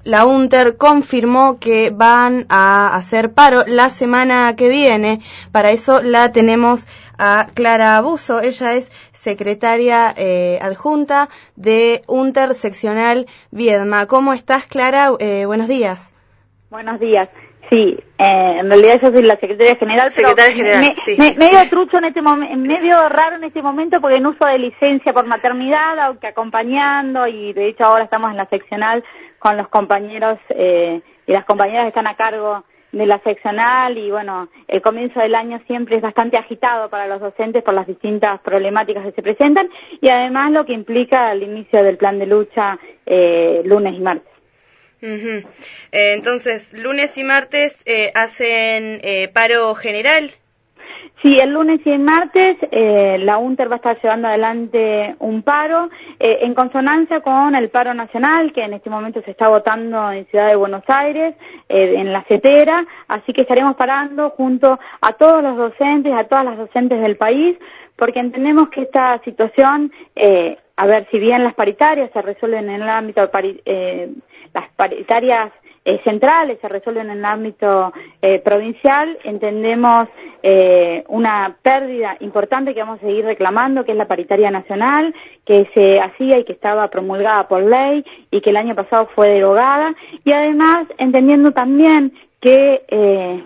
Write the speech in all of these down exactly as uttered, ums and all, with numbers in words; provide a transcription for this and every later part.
La UNTER confirmó que van a hacer paro la semana que viene. Para eso la tenemos a Clara Buzo. Ella es secretaria eh, adjunta de UNTER seccional Viedma. ¿Cómo estás, Clara? Eh, buenos días. Buenos días. Sí, eh, en realidad yo soy la secretaria general, secretaria pero general, me, sí. me, medio trucho en este momento, medio raro en este momento porque en uso de licencia por maternidad, aunque acompañando, y de hecho ahora estamos en la seccional con los compañeros eh, y las compañeras que están a cargo de la seccional, y bueno, el comienzo del año siempre es bastante agitado para los docentes por las distintas problemáticas que se presentan y además lo que implica el inicio del plan de lucha eh, lunes y martes. Uh-huh. eh, entonces, lunes y martes eh, hacen eh, paro general. Sí, el lunes y el martes eh, la UNTER va a estar llevando adelante un paro eh, en consonancia con el paro nacional que en este momento se está votando en Ciudad de Buenos Aires, eh, en la CETERA, así que estaremos parando junto a todos los docentes, a todas las docentes del país, porque entendemos que esta situación, eh, a ver, si bien las paritarias se resuelven en el ámbito pari, eh, las paritarias eh, centrales se resuelven en el ámbito eh, provincial, entendemos eh, una pérdida importante que vamos a seguir reclamando, que es la paritaria nacional, que se hacía y que estaba promulgada por ley y que el año pasado fue derogada, y además entendiendo también que eh,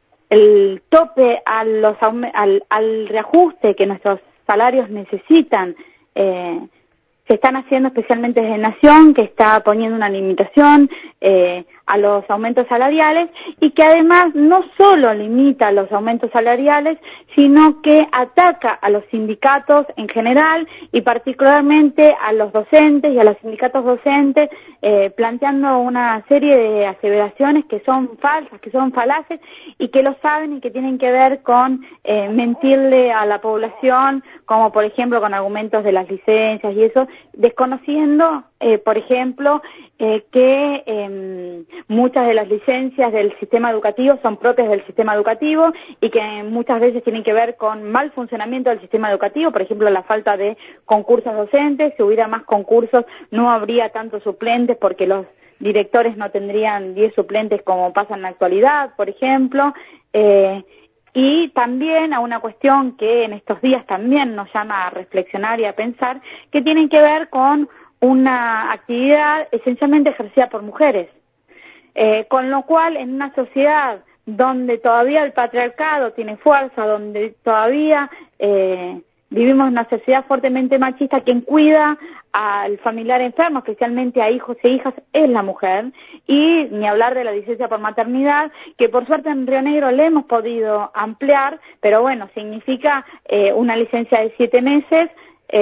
el tope a los, al, al reajuste que nuestros salarios necesitan eh, se están haciendo especialmente desde Nación, que está poniendo una limitación eh, a los aumentos salariales y que además no solo limita los aumentos salariales, sino que ataca a los sindicatos en general y particularmente a los docentes y a los sindicatos docentes, eh, planteando una serie de aseveraciones que son falsas, que son falaces y que lo saben y que tienen que ver con eh, mentirle a la población, como por ejemplo con argumentos de las licencias y eso, desconociendo, eh, por ejemplo, eh, que eh, muchas de las licencias del sistema educativo son propias del sistema educativo y que muchas veces tienen que ver con mal funcionamiento del sistema educativo, por ejemplo, la falta de concursos docentes. Si hubiera más concursos no habría tantos suplentes porque los directores no tendrían diez suplentes como pasa en la actualidad, por ejemplo, eh, y también a una cuestión que en estos días también nos llama a reflexionar y a pensar, que tienen que ver con una actividad esencialmente ejercida por mujeres, eh, con lo cual en una sociedad donde todavía el patriarcado tiene fuerza, donde todavía eh, vivimos en una sociedad fuertemente machista, quien cuida al familiar enfermo, especialmente a hijos e hijas, es la mujer, y ni hablar de la licencia por maternidad, que por suerte en Río Negro le hemos podido ampliar, pero bueno, significa eh, una licencia de siete meses,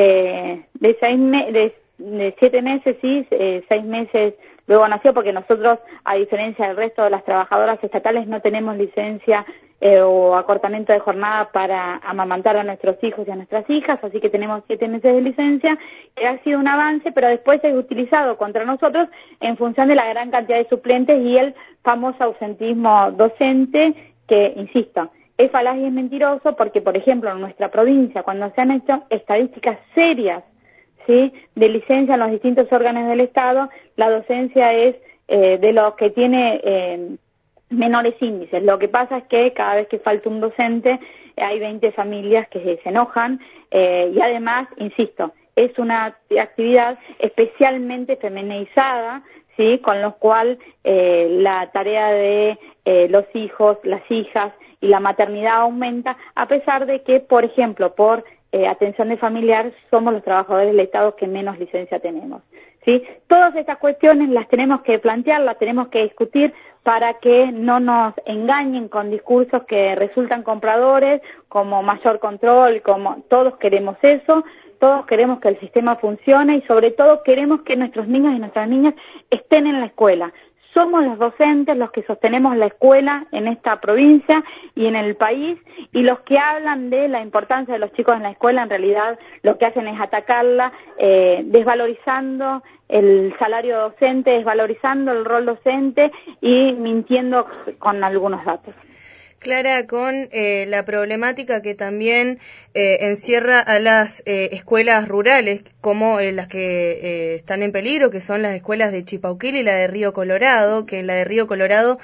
eh, de seis me de, de siete meses, sí, eh, seis meses luego nació, porque nosotros, a diferencia del resto de las trabajadoras estatales, no tenemos licencia eh, o acortamiento de jornada para amamantar a nuestros hijos y a nuestras hijas, así que tenemos siete meses de licencia, que ha sido un avance, pero después es utilizado contra nosotros en función de la gran cantidad de suplentes y el famoso ausentismo docente, que, insisto, es falaz y es mentiroso, porque, por ejemplo, en nuestra provincia, cuando se han hecho estadísticas serias, ¿sí?, de licencia en los distintos órganos del Estado, la docencia es eh, de los que tiene eh, menores índices. Lo que pasa es que cada vez que falta un docente eh, hay veinte familias que se, se enojan eh, y además, insisto, es una actividad especialmente feminizada, ¿sí?, con lo cual eh, la tarea de eh, los hijos, las hijas y la maternidad aumenta, a pesar de que, por ejemplo, por Eh, atención de familiar, somos los trabajadores del Estado que menos licencia tenemos, ¿sí? Todas estas cuestiones las tenemos que plantear, las tenemos que discutir para que no nos engañen con discursos que resultan compradores, como mayor control, como todos queremos eso, todos queremos que el sistema funcione y sobre todo queremos que nuestros niños y nuestras niñas estén en la escuela. Somos los docentes los que sostenemos la escuela en esta provincia y en el país, y los que hablan de la importancia de los chicos en la escuela en realidad lo que hacen es atacarla, eh, desvalorizando el salario docente, desvalorizando el rol docente y mintiendo con algunos datos. Clara, con eh, la problemática que también eh, encierra a las eh, escuelas rurales, como eh, las que eh, están en peligro, que son las escuelas de Chipauquil y la de Río Colorado, que la de Río Colorado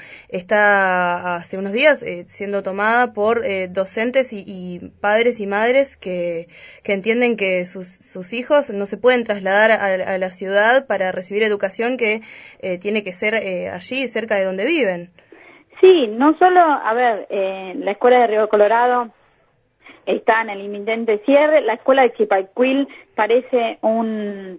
está hace unos días eh, siendo tomada por eh, docentes y, y padres y madres que, que entienden que sus, sus hijos no se pueden trasladar a, a la ciudad para recibir educación que eh, tiene que ser eh, allí, cerca de donde viven. Sí, no solo, a ver, eh, la escuela de Río Colorado está en el inminente cierre, la escuela de Chipauquil parece un,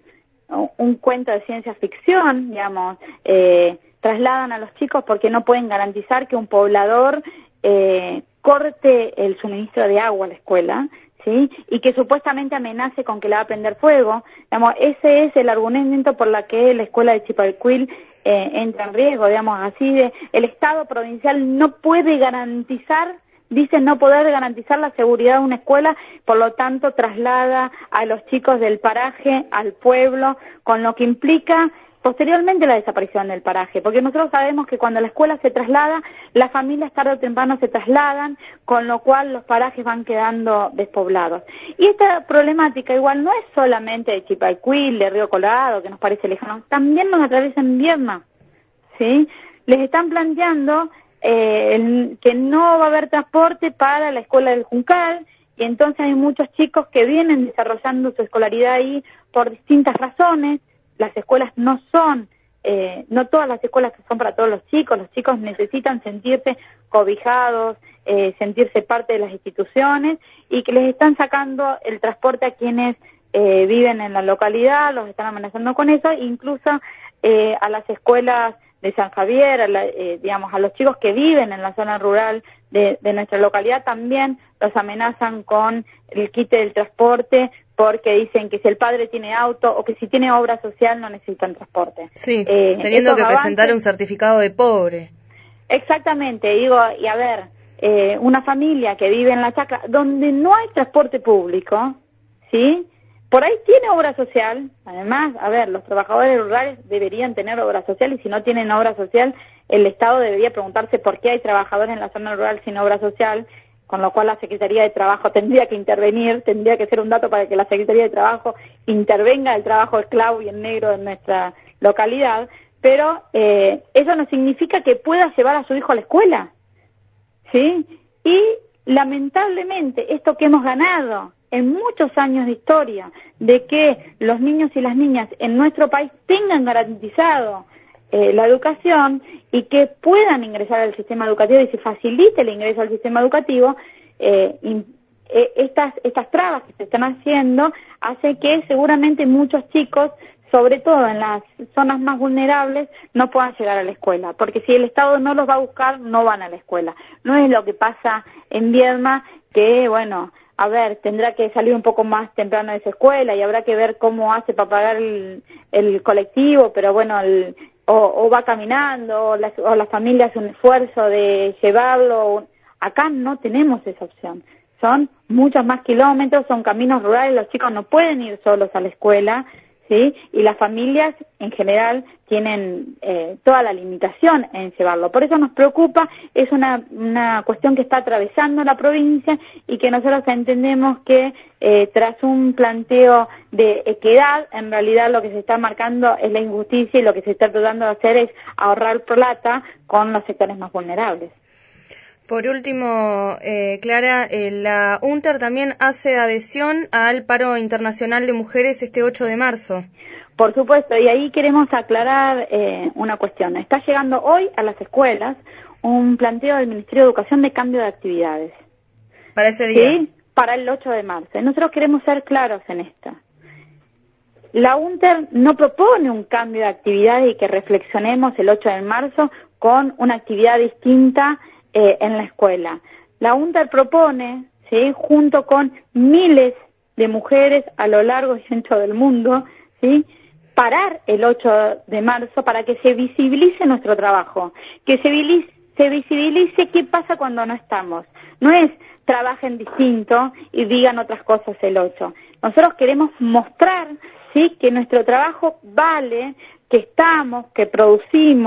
un cuento de ciencia ficción, digamos, eh, trasladan a los chicos porque no pueden garantizar que un poblador eh, corte el suministro de agua a la escuela, ¿sí? Y que supuestamente amenace con que le va a prender fuego. Digamos, ese es el argumento por la que la escuela de Chipauquil eh, entra en riesgo, digamos, así de, el Estado provincial no puede garantizar, dice no poder garantizar la seguridad de una escuela, por lo tanto traslada a los chicos del paraje al pueblo, con lo que implica posteriormente la desaparición del paraje, porque nosotros sabemos que cuando la escuela se traslada, las familias tarde o temprano se trasladan, con lo cual los parajes van quedando despoblados. Y esta problemática igual no es solamente de Chipauquil, de Río Colorado, que nos parece lejano, también nos atraviesa en Viedma, ¿sí? Les están planteando eh, el, que no va a haber transporte para la escuela del Juncal, y entonces hay muchos chicos que vienen desarrollando su escolaridad ahí por distintas razones. Las escuelas no son, eh, no todas las escuelas son para todos los chicos, los chicos necesitan sentirse cobijados, eh, sentirse parte de las instituciones, y que les están sacando el transporte a quienes eh, viven en la localidad, los están amenazando con eso, incluso eh, a las escuelas de San Javier, a la, eh, digamos, a los chicos que viven en la zona rural de, de nuestra localidad también los amenazan con el quite del transporte, porque dicen que si el padre tiene auto o que si tiene obra social no necesitan transporte. Sí, eh, teniendo que avances, presentar un certificado de pobre. Exactamente, digo, y a ver, eh, una familia que vive en la chacra, donde no hay transporte público, ¿sí? Por ahí tiene obra social, además, a ver, los trabajadores rurales deberían tener obra social, y si no tienen obra social, el Estado debería preguntarse por qué hay trabajadores en la zona rural sin obra social, con lo cual la Secretaría de Trabajo tendría que intervenir, tendría que ser un dato para que la Secretaría de Trabajo intervenga el trabajo esclavo y en negro en nuestra localidad, pero eh, eso no significa que pueda llevar a su hijo a la escuela, ¿sí? Y lamentablemente esto que hemos ganado en muchos años de historia, de que los niños y las niñas en nuestro país tengan garantizado Eh, la educación y que puedan ingresar al sistema educativo y se facilite el ingreso al sistema educativo, eh, in, eh, estas, estas trabas que se están haciendo hace que seguramente muchos chicos, sobre todo en las zonas más vulnerables, no puedan llegar a la escuela, porque si el Estado no los va a buscar, no van a la escuela. No es lo que pasa en Viedma, que bueno, a ver, tendrá que salir un poco más temprano de esa escuela y habrá que ver cómo hace para pagar el, el colectivo, pero bueno, el O, o va caminando, o la, o la familia hace un esfuerzo de llevarlo. Acá no tenemos esa opción. Son muchos más kilómetros, son caminos rurales, los chicos no pueden ir solos a la escuela, ¿sí? Y las familias en general tienen eh, toda la limitación en llevarlo. Por eso nos preocupa, es una, una cuestión que está atravesando la provincia y que nosotros entendemos que eh, tras un planteo de equidad, en realidad lo que se está marcando es la injusticia y lo que se está tratando de hacer es ahorrar plata con los sectores más vulnerables. Por último, eh, Clara, eh, la UNTER también hace adhesión al paro internacional de mujeres este ocho de marzo. Por supuesto, y ahí queremos aclarar eh, una cuestión. Está llegando hoy a las escuelas un planteo del Ministerio de Educación de cambio de actividades. ¿Para ese día? Sí, para el ocho de marzo. Nosotros queremos ser claros en esto. La UNTER no propone un cambio de actividades y que reflexionemos el ocho de marzo con una actividad distinta Eh, en la escuela. La UNTER propone, ¿sí?, junto con miles de mujeres a lo largo y ancho del mundo, ¿sí?, parar el ocho de marzo para que se visibilice nuestro trabajo, que se visibilice, se visibilice qué pasa cuando no estamos. No es trabajen distinto y digan otras cosas el ocho. Nosotros queremos mostrar, ¿sí?, que nuestro trabajo vale, que estamos, que producimos,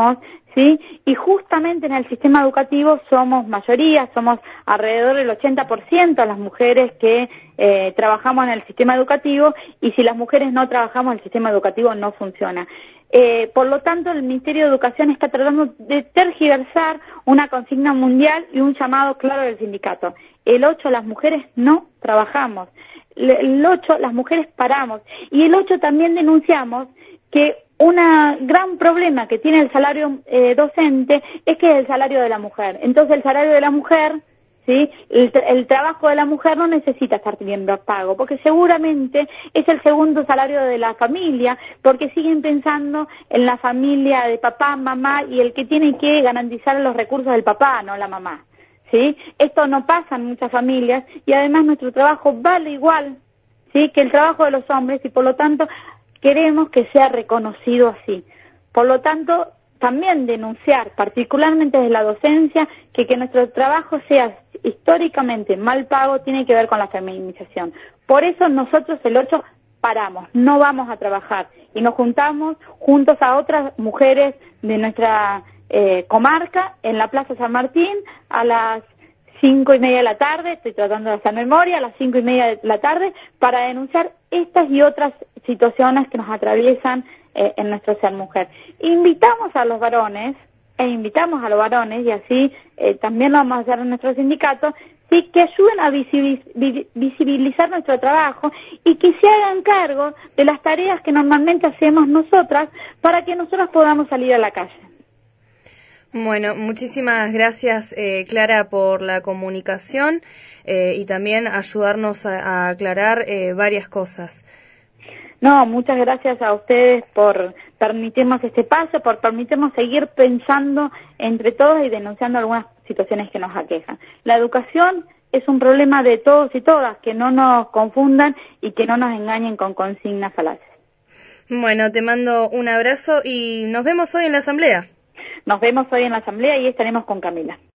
¿sí? Y justamente en el sistema educativo somos mayoría, somos alrededor del ochenta por ciento las mujeres que eh, trabajamos en el sistema educativo, y si las mujeres no trabajamos, el sistema educativo no funciona. Eh, por lo tanto, el Ministerio de Educación está tratando de tergiversar una consigna mundial y un llamado claro del sindicato. El ocho, las mujeres no trabajamos. El ocho, las mujeres paramos. Y el ocho también denunciamos que un gran problema que tiene el salario eh, docente es que es el salario de la mujer. Entonces, el salario de la mujer, ¿sí? El, el trabajo de la mujer no necesita estar bien pago, porque seguramente es el segundo salario de la familia, porque siguen pensando en la familia de papá, mamá, y el que tiene que garantizar los recursos del papá, no la mamá, ¿sí? Esto no pasa en muchas familias, y además nuestro trabajo vale igual, ¿sí?, que el trabajo de los hombres, y por lo tanto queremos que sea reconocido así. Por lo tanto, también denunciar, particularmente desde la docencia, que que nuestro trabajo sea históricamente mal pago tiene que ver con la feminización. Por eso nosotros el ocho paramos, no vamos a trabajar, y nos juntamos juntos a otras mujeres de nuestra eh, comarca en la Plaza San Martín a las cinco y media de la tarde, estoy tratando de hacer memoria, a las cinco y media de la tarde, para denunciar estas y otras situaciones que nos atraviesan eh, en nuestro ser mujer. Invitamos a los varones, e invitamos a los varones, y así eh, también lo vamos a hacer en nuestro sindicato, sí, que ayuden a visibilizar nuestro trabajo y que se hagan cargo de las tareas que normalmente hacemos nosotras para que nosotras podamos salir a la calle. Bueno, muchísimas gracias, eh, Clara, por la comunicación eh, y también ayudarnos a, a aclarar eh, varias cosas. No, muchas gracias a ustedes por permitirnos este paso, por permitirnos seguir pensando entre todos y denunciando algunas situaciones que nos aquejan. La educación es un problema de todos y todas, que no nos confundan y que no nos engañen con consignas falaces. Bueno, te mando un abrazo y nos vemos hoy en la asamblea. Nos vemos hoy en la asamblea y estaremos con Camila.